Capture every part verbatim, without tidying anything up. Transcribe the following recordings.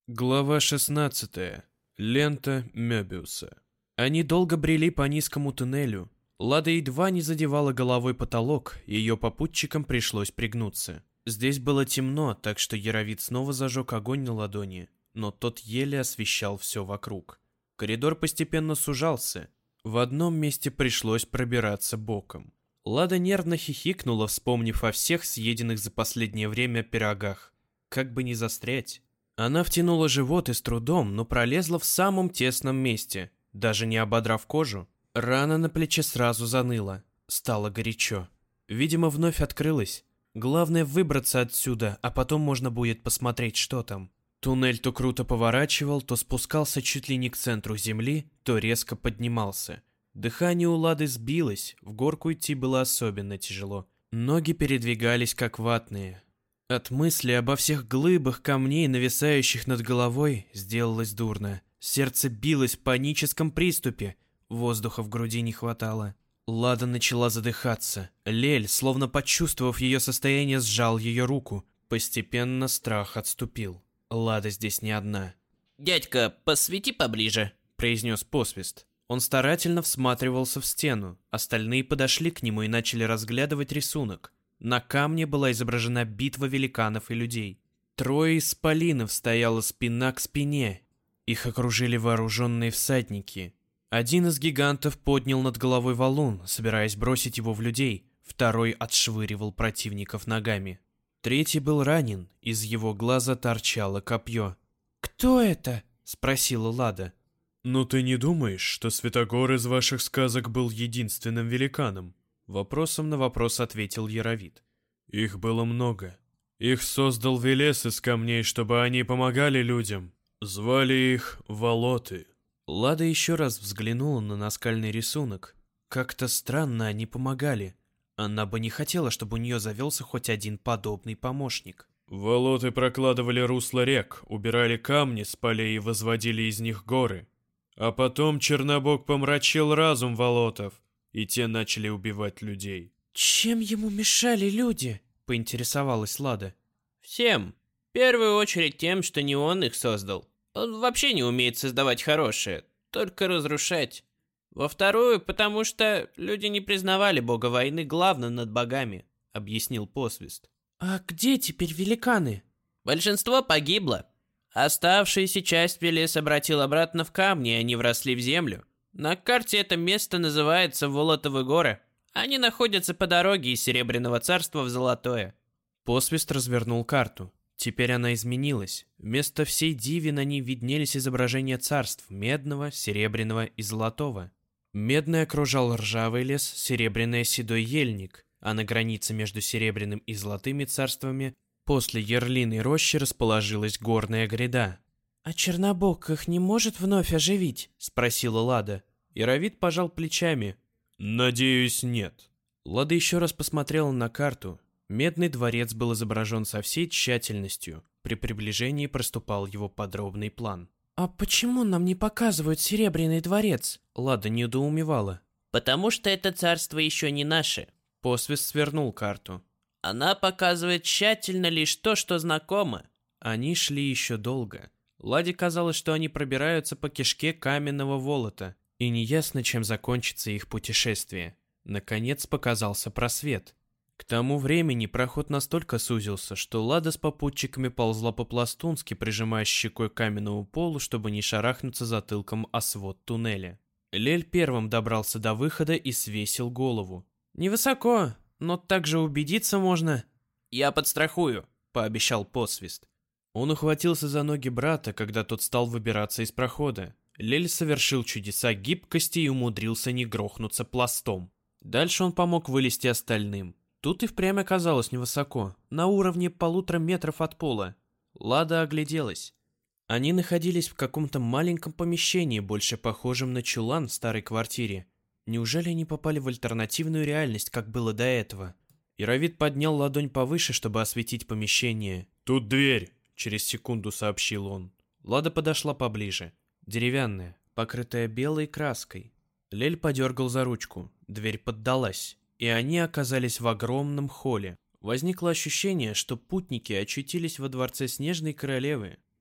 Глава шестнадцатая. Лента Мёбиуса. Они долго брели по низкому туннелю. Лада едва не задевала головой потолок, ее попутчикам пришлось пригнуться. Здесь было темно, так что Яровид снова зажег огонь на ладони, но тот еле освещал все вокруг. Коридор постепенно сужался. В одном месте пришлось пробираться боком. Лада нервно хихикнула, вспомнив о всех съеденных за последнее время пирогах. Как бы не застрять. Она втянула живот и с трудом, но пролезла в самом тесном месте, даже не ободрав кожу. Рана на плече сразу заныла. Стало горячо. Видимо, вновь открылась. Главное выбраться отсюда, а потом можно будет посмотреть, что там. Туннель то круто поворачивал, то спускался чуть ли не к центру земли, то резко поднимался. Дыхание у Лады сбилось, в горку идти было особенно тяжело. Ноги передвигались как ватные. От мысли обо всех глыбах камней, нависающих над головой, сделалось дурно. Сердце билось в паническом приступе. Воздуха в груди не хватало. Лада начала задыхаться. Лель, словно почувствовав ее состояние, сжал ее руку. Постепенно страх отступил. Лада здесь не одна. «Дядька, посвети поближе», — произнес посвист. Он старательно всматривался в стену. Остальные подошли к нему и начали разглядывать рисунок. На камне была изображена битва великанов и людей. Трое исполинов стояло спина к спине. Их окружили вооруженные всадники. Один из гигантов поднял над головой валун, собираясь бросить его в людей. Второй отшвыривал противников ногами. Третий был ранен, из его глаза торчало копье. «Кто это?» — спросила Лада. «Но ты не думаешь, что Святогор из ваших сказок был единственным великаном?» Вопросом на вопрос ответил Яровид. «Их было много. Их создал Велес из камней, чтобы они помогали людям. Звали их Волоты». Лада еще раз взглянула на наскальный рисунок. Как-то странно они помогали. Она бы не хотела, чтобы у нее завелся хоть один подобный помощник. Волоты прокладывали русла рек, убирали камни с полей и возводили из них горы. А потом Чернобог помрачил разум Волотов, и те начали убивать людей. «Чем ему мешали люди?» — поинтересовалась Лада. «Всем. В первую очередь тем, что не он их создал. Он вообще не умеет создавать хорошее, только разрушать. Во вторую, потому что люди не признавали бога войны главным над богами», — объяснил посвист. «А где теперь великаны?» «Большинство погибло. Оставшаяся часть Велес обратил обратно в камни, и они вросли в землю. На карте это место называется Волотовы горы. Они находятся по дороге из Серебряного царства в Золотое». Посвист развернул карту. Теперь она изменилась. Вместо всей диви на ней виднелись изображения царств Медного, Серебряного и Золотого. Медный окружал ржавый лес, серебряный — седой ельник, а на границе между Серебряным и Золотыми царствами после ярлиной рощи расположилась горная гряда. «А Чернобог их не может вновь оживить?» — спросила Лада. Яровид пожал плечами. «Надеюсь, нет». Лада еще раз посмотрела на карту. Медный дворец был изображен со всей тщательностью. При приближении проступал его подробный план. «А почему нам не показывают Серебряный дворец?» Лада недоумевала. «Потому что это царство еще не наше». Посвист свернул карту. «Она показывает тщательно лишь то, что знакомо». Они шли еще долго. Ладе казалось, что они пробираются по кишке каменного волота, и неясно, чем закончится их путешествие. Наконец показался просвет. К тому времени проход настолько сузился, что Лада с попутчиками ползла по-пластунски, прижимая щекой к каменному полу, чтобы не шарахнуться затылком о свод туннеля. Лель первым добрался до выхода и свесил голову. «Невысоко, но также убедиться можно». «Я подстрахую», — пообещал посвист. Он ухватился за ноги брата, когда тот стал выбираться из прохода. Лель совершил чудеса гибкости и умудрился не грохнуться пластом. Дальше он помог вылезти остальным. Тут и впрямь оказалось невысоко, на уровне полутора метров от пола. Лада огляделась. Они находились в каком-то маленьком помещении, больше похожем на чулан в старой квартире. Неужели они попали в альтернативную реальность, как было до этого? Яровид поднял ладонь повыше, чтобы осветить помещение. «Тут дверь», — через секунду сообщил он. Лада подошла поближе. Деревянная, покрытая белой краской. Лель подергал за ручку. Дверь поддалась, и они оказались в огромном холле. Возникло ощущение, что путники очутились во дворце Снежной Королевы.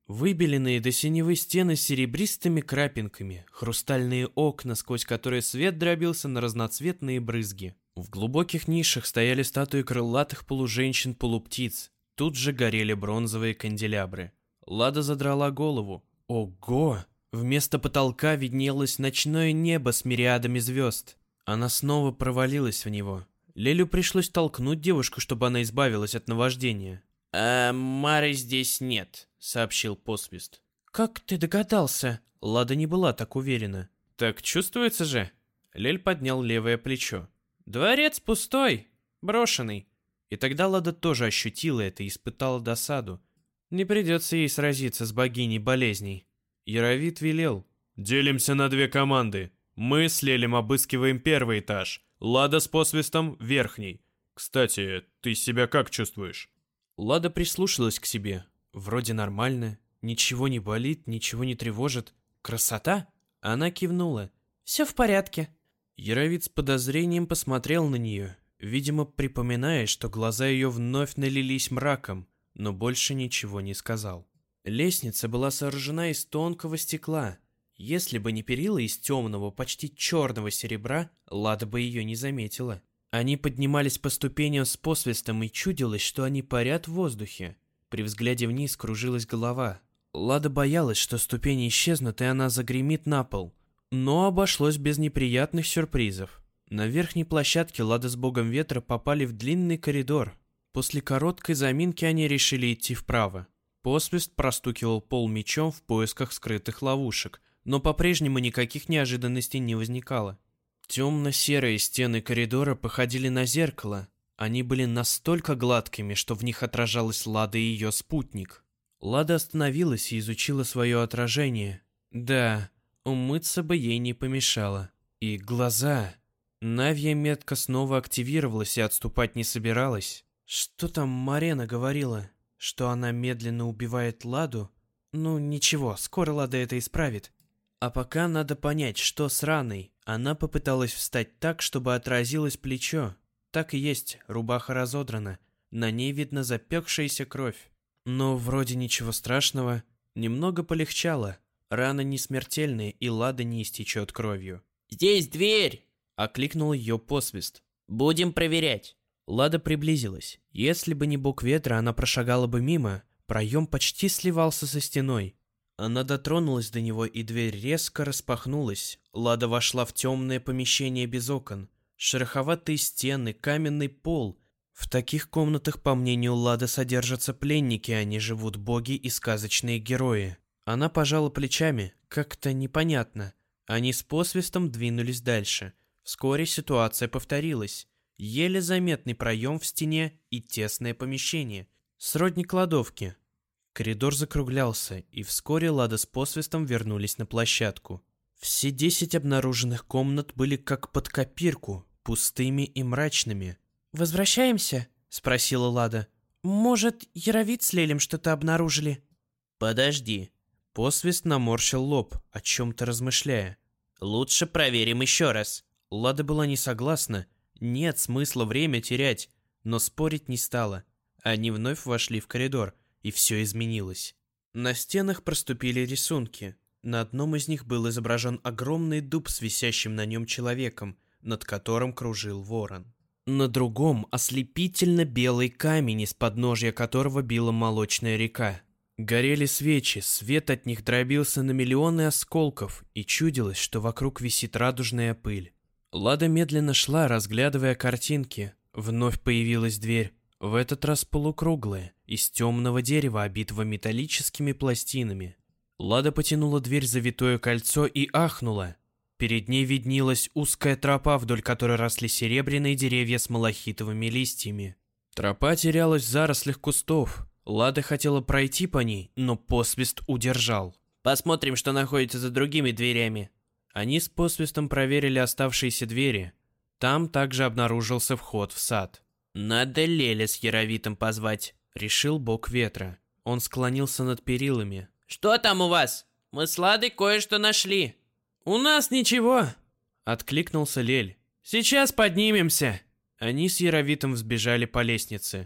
Выбеленные до синевы стены с серебристыми крапинками, хрустальные окна, сквозь которые свет дробился на разноцветные брызги. В глубоких нишах стояли статуи крылатых полуженщин-полуптиц. Тут же горели бронзовые канделябры. Лада задрала голову. Ого! Вместо потолка виднелось ночное небо с мириадами звезд. Она снова провалилась в него. Лелю пришлось толкнуть девушку, чтобы она избавилась от наваждения. «А Мары здесь нет», — сообщил посвист. «Как ты догадался?» Лада не была так уверена. «Так чувствуется же?» Лель поднял левое плечо. «Дворец пустой, брошенный». И тогда Лада тоже ощутила это и испытала досаду. Не придется ей сразиться с богиней болезней. Яровит велел. «Делимся на две команды. Мы с Лелем обыскиваем первый этаж. Лада с посвистом — верхний. Кстати, ты себя как чувствуешь?» Лада прислушалась к себе. Вроде нормально. Ничего не болит, ничего не тревожит. Красота? Она кивнула. «Все в порядке». Яровит с подозрением посмотрел на нее, видимо, припоминая, что глаза ее вновь налились мраком, но больше ничего не сказал. Лестница была сооружена из тонкого стекла. Если бы не перила из темного, почти черного серебра, Лада бы ее не заметила. Они поднимались по ступеням с посвистом, и чудилось, что они парят в воздухе. При взгляде вниз кружилась голова. Лада боялась, что ступени исчезнут, и она загремит на пол. Но обошлось без неприятных сюрпризов. На верхней площадке Лада с богом ветра попали в длинный коридор. После короткой заминки они решили идти вправо. Посвист простукивал пол мечом в поисках скрытых ловушек, но по-прежнему никаких неожиданностей не возникало. Темно-серые стены коридора походили на зеркало. Они были настолько гладкими, что в них отражалась Лада и ее спутник. Лада остановилась и изучила свое отражение. Да, умыться бы ей не помешало. И глаза. Навья метка снова активировалась и отступать не собиралась. Что там Марена говорила? Что она медленно убивает Ладу? Ну ничего, скоро Лада это исправит. А пока надо понять, что с раной. Она попыталась встать так, чтобы отразилось плечо. Так и есть, рубаха разодрана. На ней видно запекшаяся кровь. Но вроде ничего страшного. Немного полегчало. Рана не смертельная, и Лада не истечет кровью. «Здесь дверь!» — окликнул ее посвист. «Будем проверять». Лада приблизилась. Если бы не бог ветра, она прошагала бы мимо. Проем почти сливался со стеной. Она дотронулась до него, и дверь резко распахнулась. Лада вошла в темное помещение без окон. Шероховатые стены, каменный пол. В таких комнатах, по мнению Лады, содержатся пленники, а не живут боги и сказочные герои. Она пожала плечами. Как-то непонятно. Они с посвистом двинулись дальше. Вскоре ситуация повторилась. Еле заметный проем в стене и тесное помещение. Сродни кладовки. Коридор закруглялся, и вскоре Лада с посвистом вернулись на площадку. Все десять обнаруженных комнат были как под копирку, пустыми и мрачными. «Возвращаемся?» — спросила Лада. «Может, Яровит с Лелем что-то обнаружили?» «Подожди». Посвист наморщил лоб, о чем-то размышляя. «Лучше проверим еще раз». Лада была не согласна. Нет смысла время терять, но спорить не стала. Они вновь вошли в коридор, и все изменилось. На стенах проступили рисунки. На одном из них был изображен огромный дуб с висящим на нем человеком, над которым кружил ворон. На другом ослепительно белый камень, из подножья которого била молочная река. Горели свечи, свет от них дробился на миллионы осколков, и чудилось, что вокруг висит радужная пыль. Лада медленно шла, разглядывая картинки. Вновь появилась дверь, в этот раз полукруглая, из темного дерева, обитого металлическими пластинами. Лада потянула дверь за витое кольцо и ахнула. Перед ней виднелась узкая тропа, вдоль которой росли серебряные деревья с малахитовыми листьями. Тропа терялась в зарослях кустов. Лада хотела пройти по ней, но посвист удержал. «Посмотрим, что находится за другими дверями». Они с посвистом проверили оставшиеся двери. Там также обнаружился вход в сад. «Надо Леля с Яровитом позвать», — решил бог ветра. Он склонился над перилами. «Что там у вас? Мы с Ладой кое-что нашли». «У нас ничего», — откликнулся Лель. «Сейчас поднимемся». Они с Яровитом взбежали по лестнице.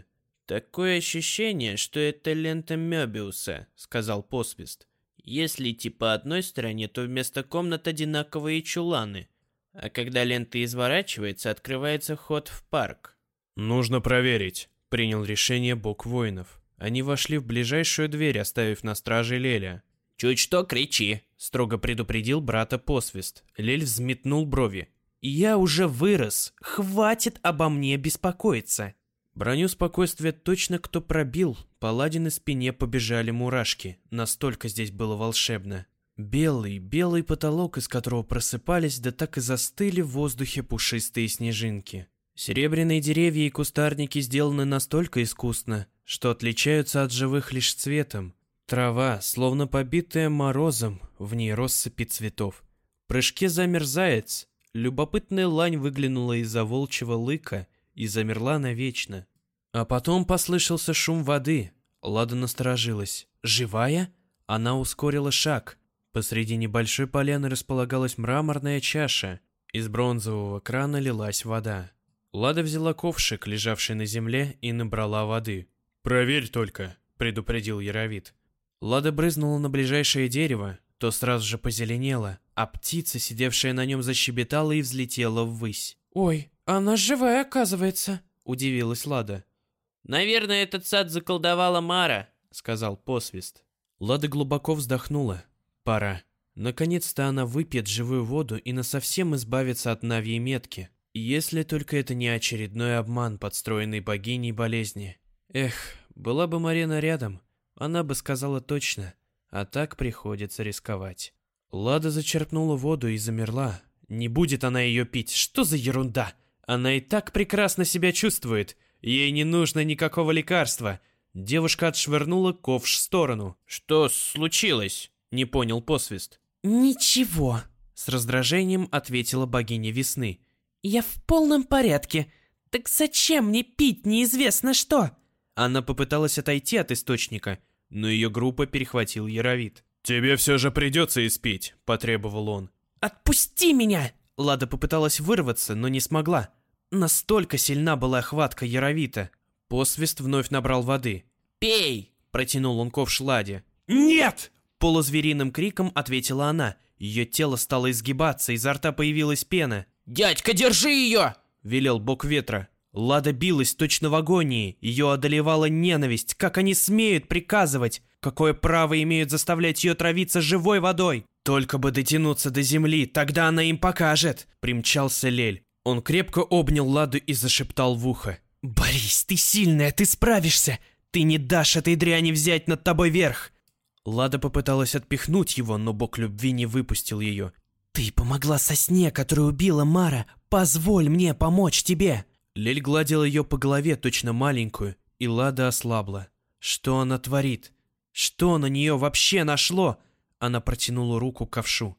«Такое ощущение, что это лента Мёбиуса», — сказал Посвист. «Если идти по одной стороне, то вместо комнат одинаковые чуланы, а когда лента изворачивается, открывается ход в парк». «Нужно проверить», — принял решение бог воинов. Они вошли в ближайшую дверь, оставив на страже Леля. «Чуть что, кричи», — строго предупредил брата Посвист. Лель взметнул брови. «Я уже вырос, хватит обо мне беспокоиться». Броню спокойствия точно кто пробил, по Ладиной спине побежали мурашки, настолько здесь было волшебно. Белый, белый потолок, из которого просыпались, да так и застыли в воздухе пушистые снежинки. Серебряные деревья и кустарники сделаны настолько искусно, что отличаются от живых лишь цветом. Трава, словно побитая морозом, в ней россыпи цветов. В прыжке замер заяц. Любопытная лань выглянула из-за волчьего лыка и замерла навечно. А потом послышался шум воды. Лада насторожилась. «Живая?» Она ускорила шаг. Посреди небольшой поляны располагалась мраморная чаша. Из бронзового крана лилась вода. Лада взяла ковшик, лежавший на земле, и набрала воды. «Проверь только», — предупредил Яровит. Лада брызнула на ближайшее дерево, то сразу же позеленело, а птица, сидевшая на нем, защебетала и взлетела ввысь. «Ой, она живая, оказывается», — удивилась Лада. «Наверное, этот сад заколдовала Мара», — сказал Посвист. Лада глубоко вздохнула. Пора. Наконец-то она выпьет живую воду и насовсем избавится от навьей метки. Если только это не очередной обман, подстроенный богиней болезни. Эх, была бы Марина рядом, она бы сказала точно, а так приходится рисковать. Лада зачерпнула воду и замерла. Не будет она ее пить, что за ерунда? Она и так прекрасно себя чувствует, ей не нужно никакого лекарства. Девушка отшвырнула ковш в сторону. «Что случилось?» — не понял Посвист. «Ничего», — с раздражением ответила богиня весны. «Я в полном порядке. Так зачем мне пить неизвестно что?» Она попыталась отойти от источника, но ее группа перехватил Яровит. «Тебе все же придется испить», — потребовал он. «Отпусти меня!» Лада попыталась вырваться, но не смогла. Настолько сильна была хватка Яровита. Посвист вновь набрал воды. «Пей!» — протянул он ковш Ладе. «Нет!» — полузвериным криком ответила она. Ее тело стало изгибаться, изо рта появилась пена. «Дядька, держи ее!» — велел бог ветра. Лада билась точно в агонии. Ее одолевала ненависть. Как они смеют приказывать? Какое право имеют заставлять ее травиться живой водой? Только бы дотянуться до земли, тогда она им покажет. Примчался Лель. Он крепко обнял Ладу и зашептал в ухо. «Борис, ты сильная, ты справишься. Ты не дашь этой дряни взять над тобой верх». Лада попыталась отпихнуть его, но бог любви не выпустил ее. «Ты помогла сосне, которая убила Мара. Позволь мне помочь тебе». Лель гладил ее по голове, точно маленькую, и Лада ослабла. Что она творит? Что на нее вообще нашло? Она протянула руку к ковшу.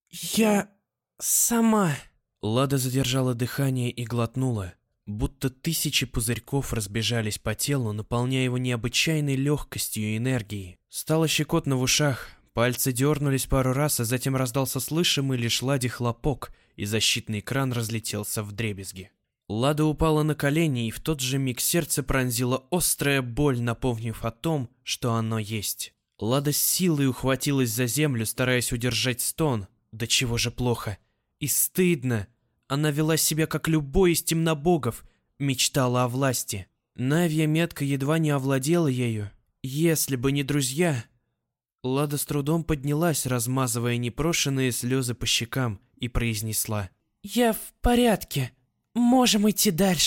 «Я... сама...» Лада задержала дыхание и глотнула. Будто тысячи пузырьков разбежались по телу, наполняя его необычайной легкостью и энергией. Стало щекотно в ушах, пальцы дернулись пару раз, а затем раздался слышимый лишь Ладе хлопок, и защитный экран разлетелся вдребезги. Лада упала на колени, и в тот же миг сердце пронзила острая боль, напомнив о том, что оно есть. Лада с силой ухватилась за землю, стараясь удержать стон. Да чего же плохо. И стыдно. Она вела себя, как любой из темнобогов, мечтала о власти. Навья метка едва не овладела ею. Если бы не друзья... Лада с трудом поднялась, размазывая непрошенные слезы по щекам, и произнесла. «Я в порядке. Можем идти дальше».